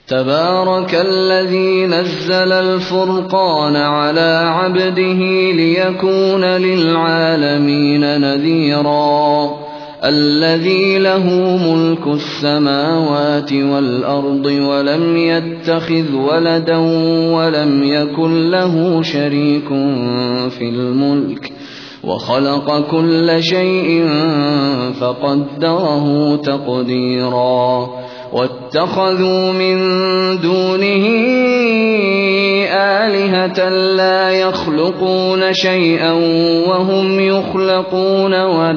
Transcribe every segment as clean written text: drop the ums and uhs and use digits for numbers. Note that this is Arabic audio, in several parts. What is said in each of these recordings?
تبارك الذي نزل الفرقان على عبده ليكون للعالمين نذيرا الذي له ملك السماوات والأرض ولم يتخذ ولدا ولم يكن له شريك في الملك وخلق كل شيء فقدره تقديرا واتخذوا من دونه آلهة لا يخلقون شيئا وهم يخلقون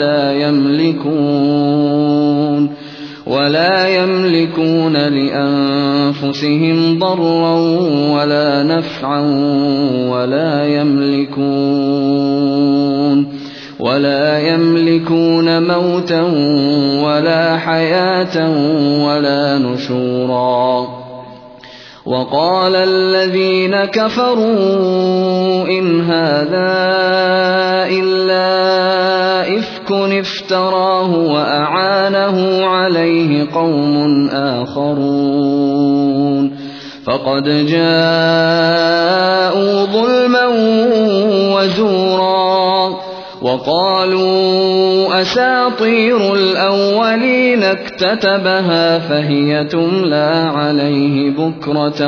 ولا يملكون لأنفسهم ضرا ولا نفعا ولا يملكون موتا ولا حياة ولا نشورا وقال الذين كفروا إن هذا إلا إفك افتراه وأعانه عليه قوم آخرون فقد جاءوا ظلما وزورا وقالوا أساطير الأولين اكتتبها فهي تملى عليه بكرة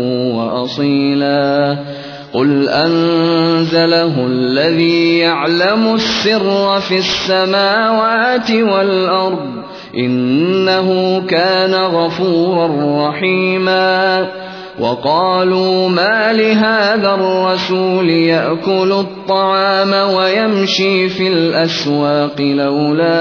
وأصيلا قل أنزله الذي يعلم السر في السماوات والأرض إنه كان غفورا رحيما وقالوا ما لهذا الرسول يأكل الطعام ويمشي في الأسواق لولا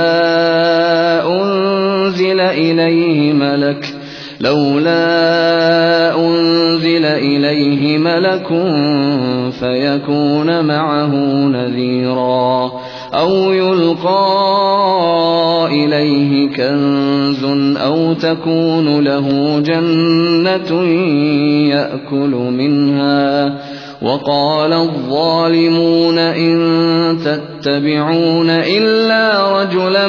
أنزل إليه ملك فيكون معه نذيرا أو يلقى إليه كنز أو تكون له جنة يأكل منها وقال الظالمون إن تتبعون إلا رجلا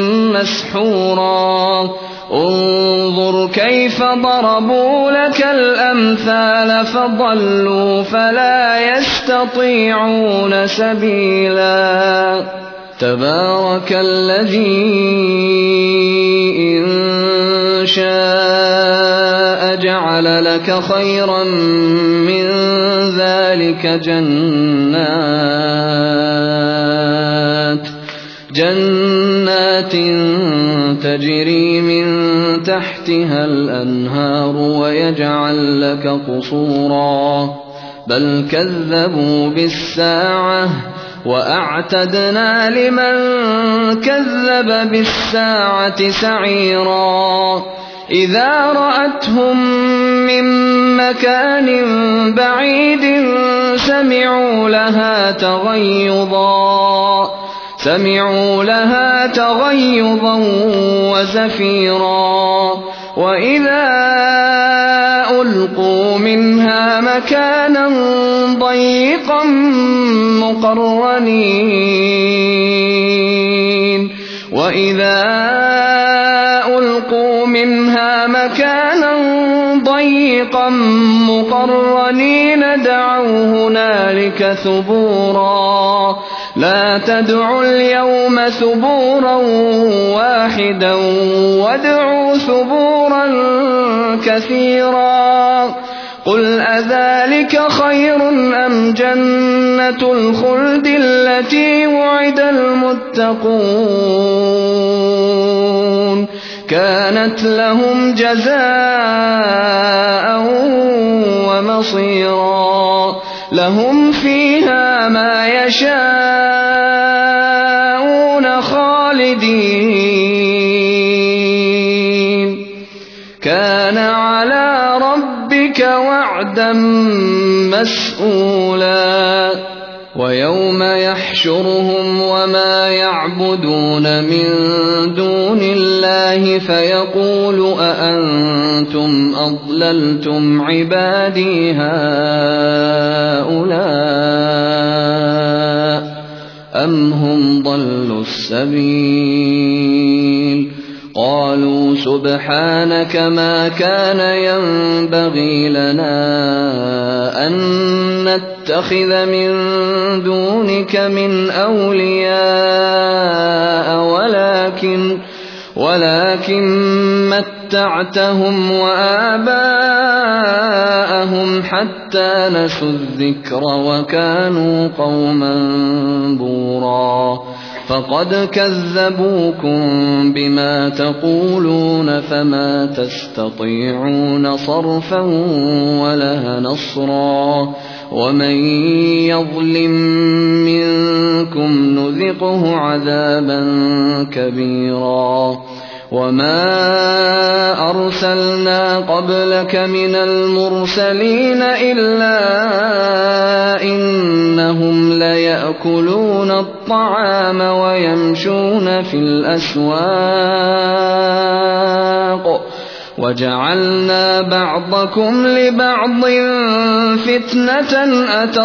مسحورا انظر كيف ضربوا لك الأمثال فضلوا فلا يستطيعون سبيلا تبارك الذي إن شاء جعل لك خيرا من ذلك جنات تجري من تحتها الأنهار ويجعل لك قصورا بل كذبوا بالساعة وأعتدنا لمن كذب بالساعة سعيرا إذا رأتهم من مكان بعيد سمعوا لها تغيظا وزفيرا وإذا ألقوا منها مكانا ضيقا مقرنين دعوا هنالك ثبورا لا تدعوا اليوم ثبورا واحدا وادعوا ثبورا كثيرا قل أذلك خير أم جنة الخلد التي وعد المتقون كانت لهم جزاء ومصيرا لهم فيها ما يشاءون خالدين كان على ربك وعدا مسئولا ويوم يحشرهم وما يعبدون من دون الله فيقول أأنتم أضللتم عبادي هؤلاء أم هم ضلوا السبيل قالوا سبحانك ما كان ينبغي لنا أن نتخذ من دونك من أولياء ولكن متعتهم وآباءهم حتى نسوا الذكر وكانوا قوما بورا فقد كذبوكم بما تقولون فما تستطيعون صرفا ولا نصرا ومن يظلم منكم نذقه عذابا كبيرا وما أرسلنا قبلك من المرسلين إلا إنهم ليأكلون الطعام ويمشون في الأسواق وجعلنا بعضكم لبعض فتنة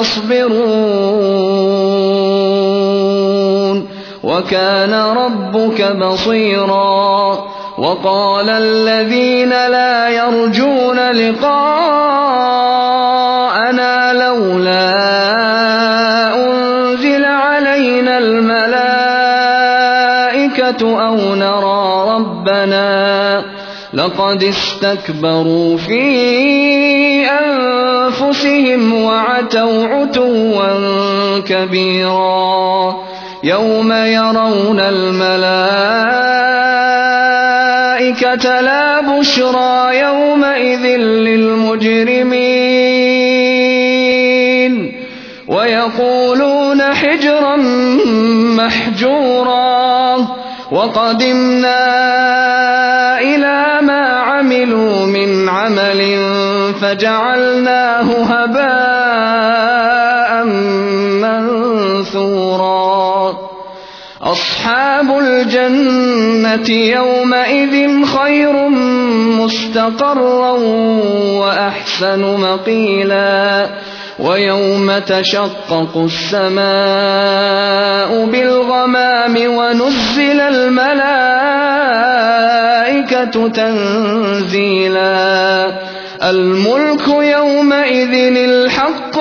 أتصبرون وكان ربك بصيرا وقال الذين لا يرجون لقاءنا لولا أنزل علينا الملائكة أو نرى ربنا لقد استكبروا في أنفسهم وعتوا عتوا كبيرا يوم يرون الملائكة لا بشرى يومئذ للمجرمين ويقولون حجرا محجورا وقدمنا إلى ما عملوا من عمل فجعلناه هباء منثورا أصحاب الجنة يومئذ خير مستقرا وأحسن مقيلا ويوم تشقق السماء بالغمام ونزل الملائكة تنزيلا الملك يومئذ الحق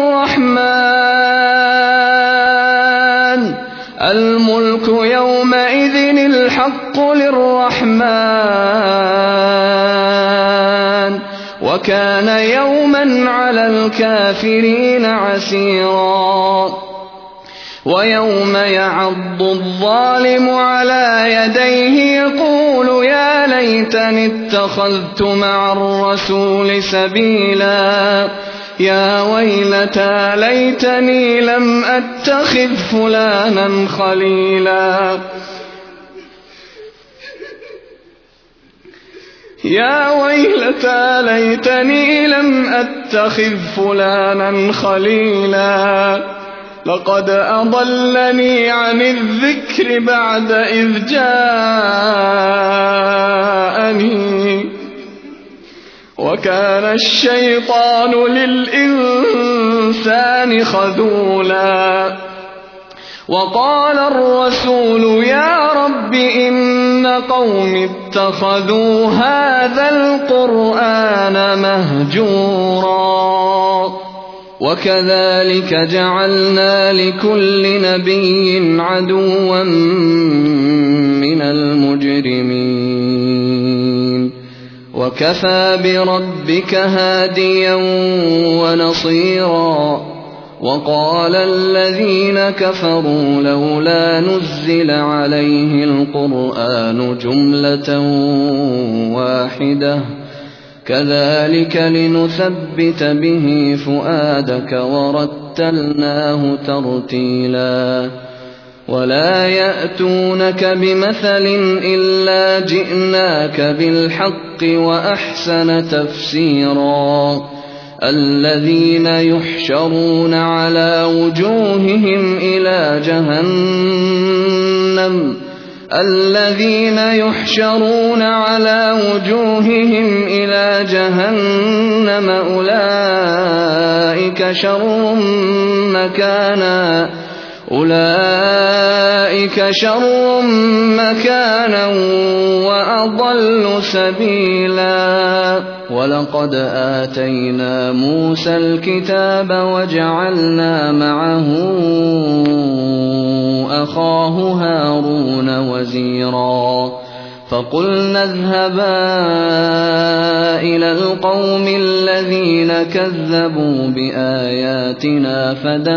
للرحمن وكان يوما على الكافرين عسيرا ويوم يعض الظالم على يديه يقول يا ليتني اتخذت مع الرسول سبيلا يا ويلتى ليتني لم أتخذ فلانا خليلا يا ويلتى ليتني لم أتخذ فلانا خليلا لقد أضلني عن الذكر بعد إذ جاءني وكان الشيطان للإنسان خذولا وقال الرسول يا رب إن قوم اتخذوا هذا القرآن مهجورا وكذلك جعلنا لكل نبي عدوا من المجرمين وكفى بربك هاديا ونصيرا وقال الذين كفروا لولا نزل عليه القرآن جملة واحدة كذلك لنثبت به فؤادك ورتلناه ترتيلا ولا يأتونك بمثل إلا جئناك بالحق وأحسن تفسيرا الذين يحشرون على وجوههم إلى جهنم أولئك أولئك شر مكانا وأضل سبيلا. ولقد آتينا موسى الكتاب وجعلنا معه أخاه هارون وزيرا فقلنا اذهبا إلى القوم الذين كذبوا بآياتنا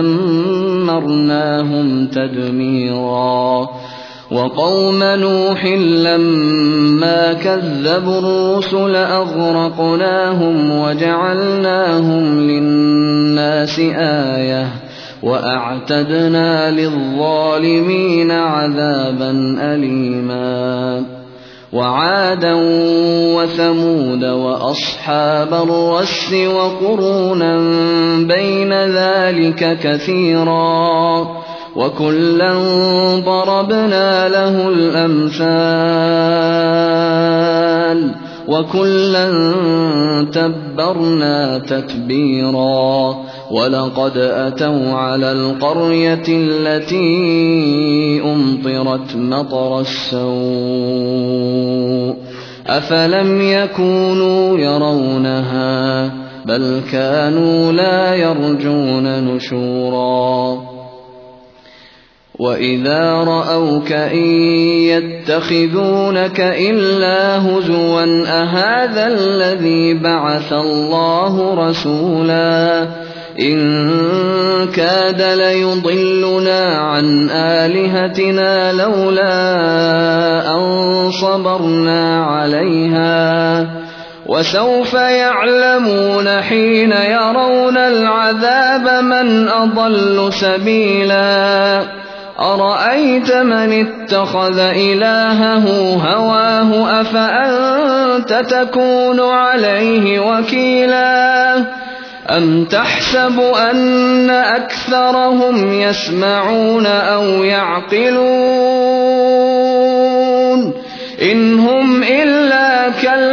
فدمرناهم تدميرا. وقوم نوح لما كذبوا الرسل أغرقناهم وجعلناهم للناس آية وأعتدنا للظالمين عذابا أليما. وعادا وثمود وأصحاب الرس وقرونا بين ذلك كثيرا وكلا ضربنا له الأمثال وكلا تبرنا تتبيرا. ولقد أتوا على القرية التي أمطرت مطر السوء أفلم يكونوا يرونها بل كانوا لا يرجون نشورا. وإذا رأوك إن يتخذونك إلا هزوا أهذا الذي بعث الله رسولا إن كاد ليضلنا عن آلهتنا لولا أن صبرنا عليها وسوف يعلمون حين يرون العذاب من أضل سبيلا. أرأيت من اتخذ إلهه هواه أفأنت تكون عليه وكيلا أم تحسب أن أكثرهم يسمعون أو يعقلون إن هم إلا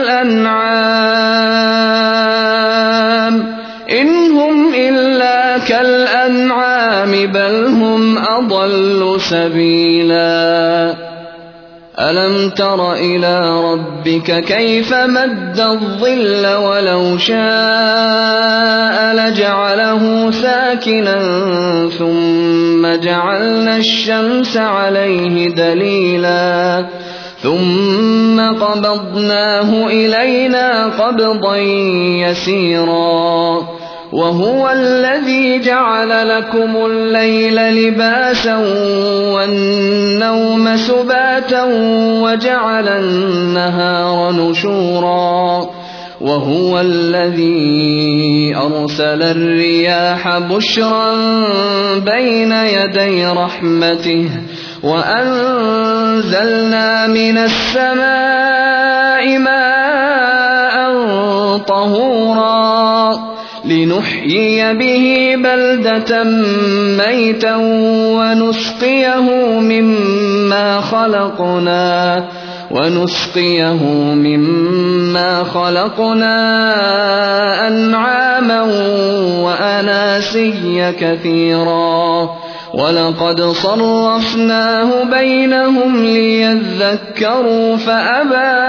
كالأنعام بل هم أضل سبيلا. ألم تر إلى ربك كيف مد الظل ولو شاء لجعله ساكنا ثم جعلنا الشمس عليه دليلا ثم قبضناه إلينا قبضا يسيرا. وهو الذي جعل لكم الليل لباسا والنوم سباتا وجعل النهار نشورا. وهو الذي أرسل الرياح بشرا بين يدي رحمته وأنزلنا من السماء ماء طهورا لنحيي به بلدة ميتا ونسقيه مما خلقنا أنعاما وأناسيا كثيرا. ولقد صرفناه بينهم ليذكروا فأبى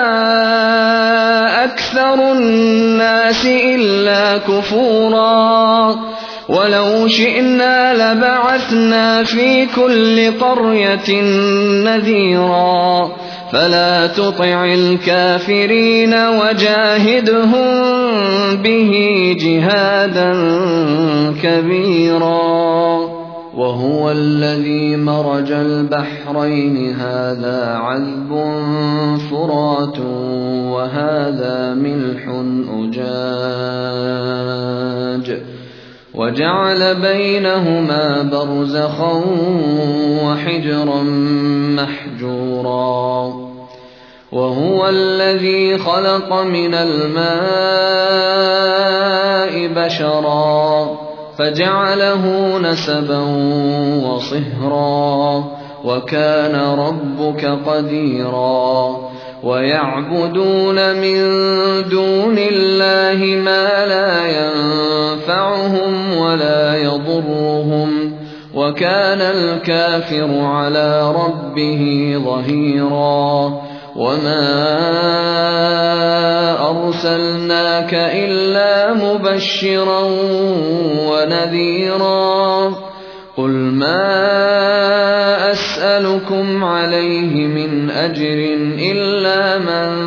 أكثر الناس إلا كفورا. ولو شئنا لبعثنا في كل قرية نذيرا فلا تطع الكافرين وجاهدهم به جهادا كبيرا. وهو الذي مرج البحرين هذا عذب فرات وهذا ملح أجاج وجعل بينهما برزخا وحجرا محجورا. وهو الذي خلق من الماء بشرا فجعله نسبا وصهرا وكان ربك قديرا. ويعبدون من دون الله ما لا ينفعهم ولا يضرهم وكان الكافر على ربه ظهيرا وما أرسلناك إلا مبشرا ونذيرا قل ما أسألكم عليه من أجر إلا من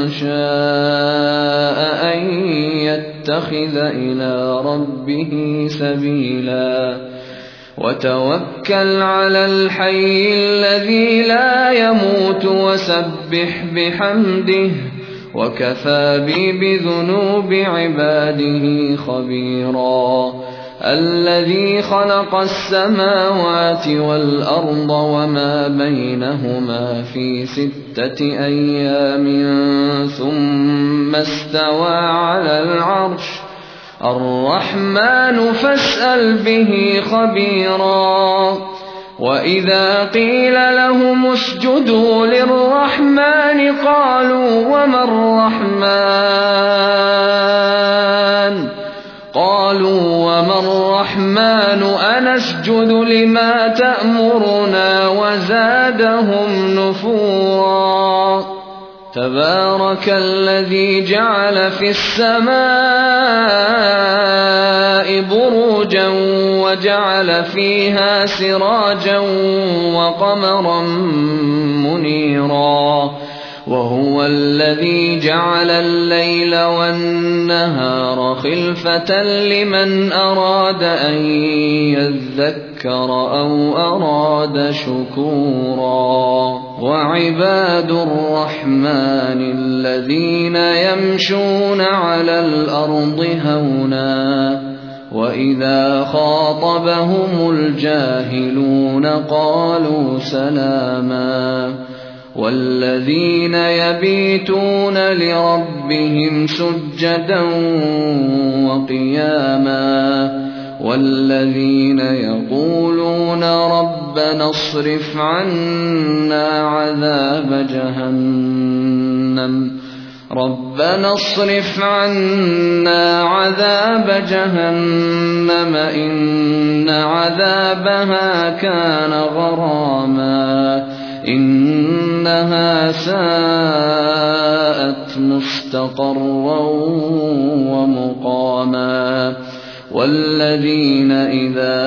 شاء أن يتخذ إلى ربه سبيلا وتوكل على الحي الذي لا يموت وسبح بحمده وكفى بي بذنوب عباده خبيرا الذي خلق السماوات والأرض وما بينهما في 6 أيام ثم استوى على العرش الرحمن فاسأل به خبيرا وإذا قيل لهم اسجدوا للرحمن قالوا وما الرحمن أنسجد لما تأمرنا وزادهم نفورا تبارك الذي جعل في السماء بروجا وجعل فيها سراجا وقمرا منيرا وهو الذي جعل الليل والنهار خلفة لمن أراد أن يذكر أو أراد شكورا وعباد الرحمن الذين يمشون على الأرض هونا وإذا خاطبهم الجاهلون قالوا سلاما والذين يبيتون لربهم سجدا وقياما والذين يقولون ربنا اصرف عنا عذاب جهنم إن عذابها كان غراما إنها ساءت مستقرا ومقاما والذين إذا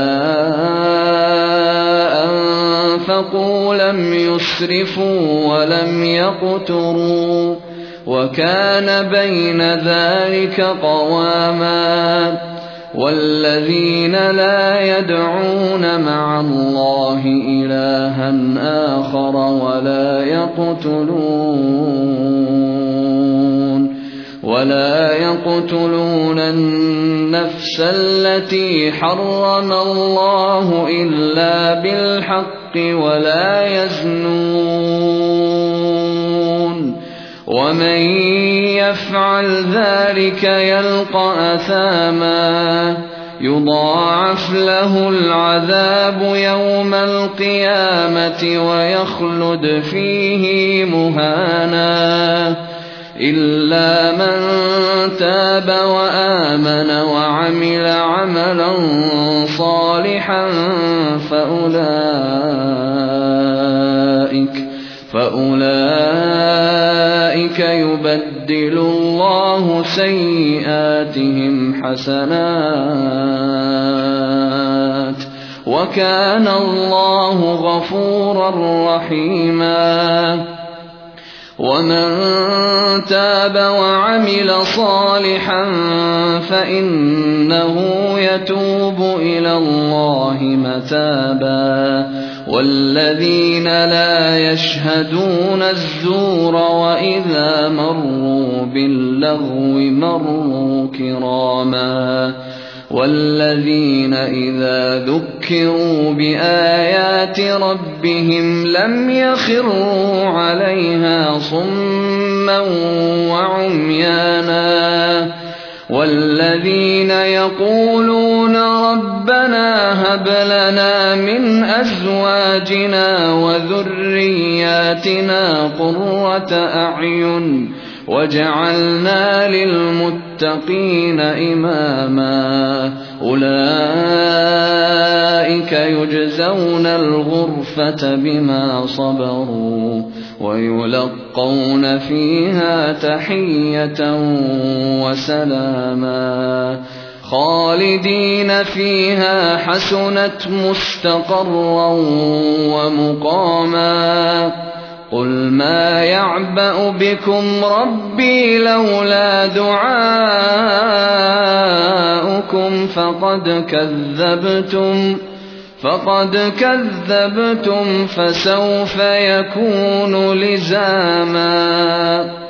أنفقوا لم يسرفوا ولم يقتروا وكان بين ذلك قواما والذين لا يدعون مع الله إلها آخر ولا يقتلون النفس التي حرم الله إلا بالحق ولا يزنون ومن يفعل ذلك يلقى أثاما يضاعف له العذاب يوم القيامة ويخلد فيه مهانا إلا من تاب وآمن وعمل عملا صالحا فأولئك يبدل الله سيئاتهم حسنات وكان الله غفورا رحيما ومن تاب وعمل صالحا فإنه يتوب إلى الله متابا والذين لا يشهدون الزور وإذا مروا باللغو مروا كراما والذين إذا ذكروا بآيات ربهم لم يخروا عليها صما وعميانا والذين يقولون ربنا هب لنا من أزواجنا وذرياتنا قرة أعين وجعلنا للمتقين إماما أولئك يجزون الغرفة بما صبروا ويلقون فيها تحية وسلاما خالدين فيها حسنت مستقرا ومقاما قل ما يعبأ بكم ربي لولا دعاؤكم فقد كذبتم فسوف يكون لزاما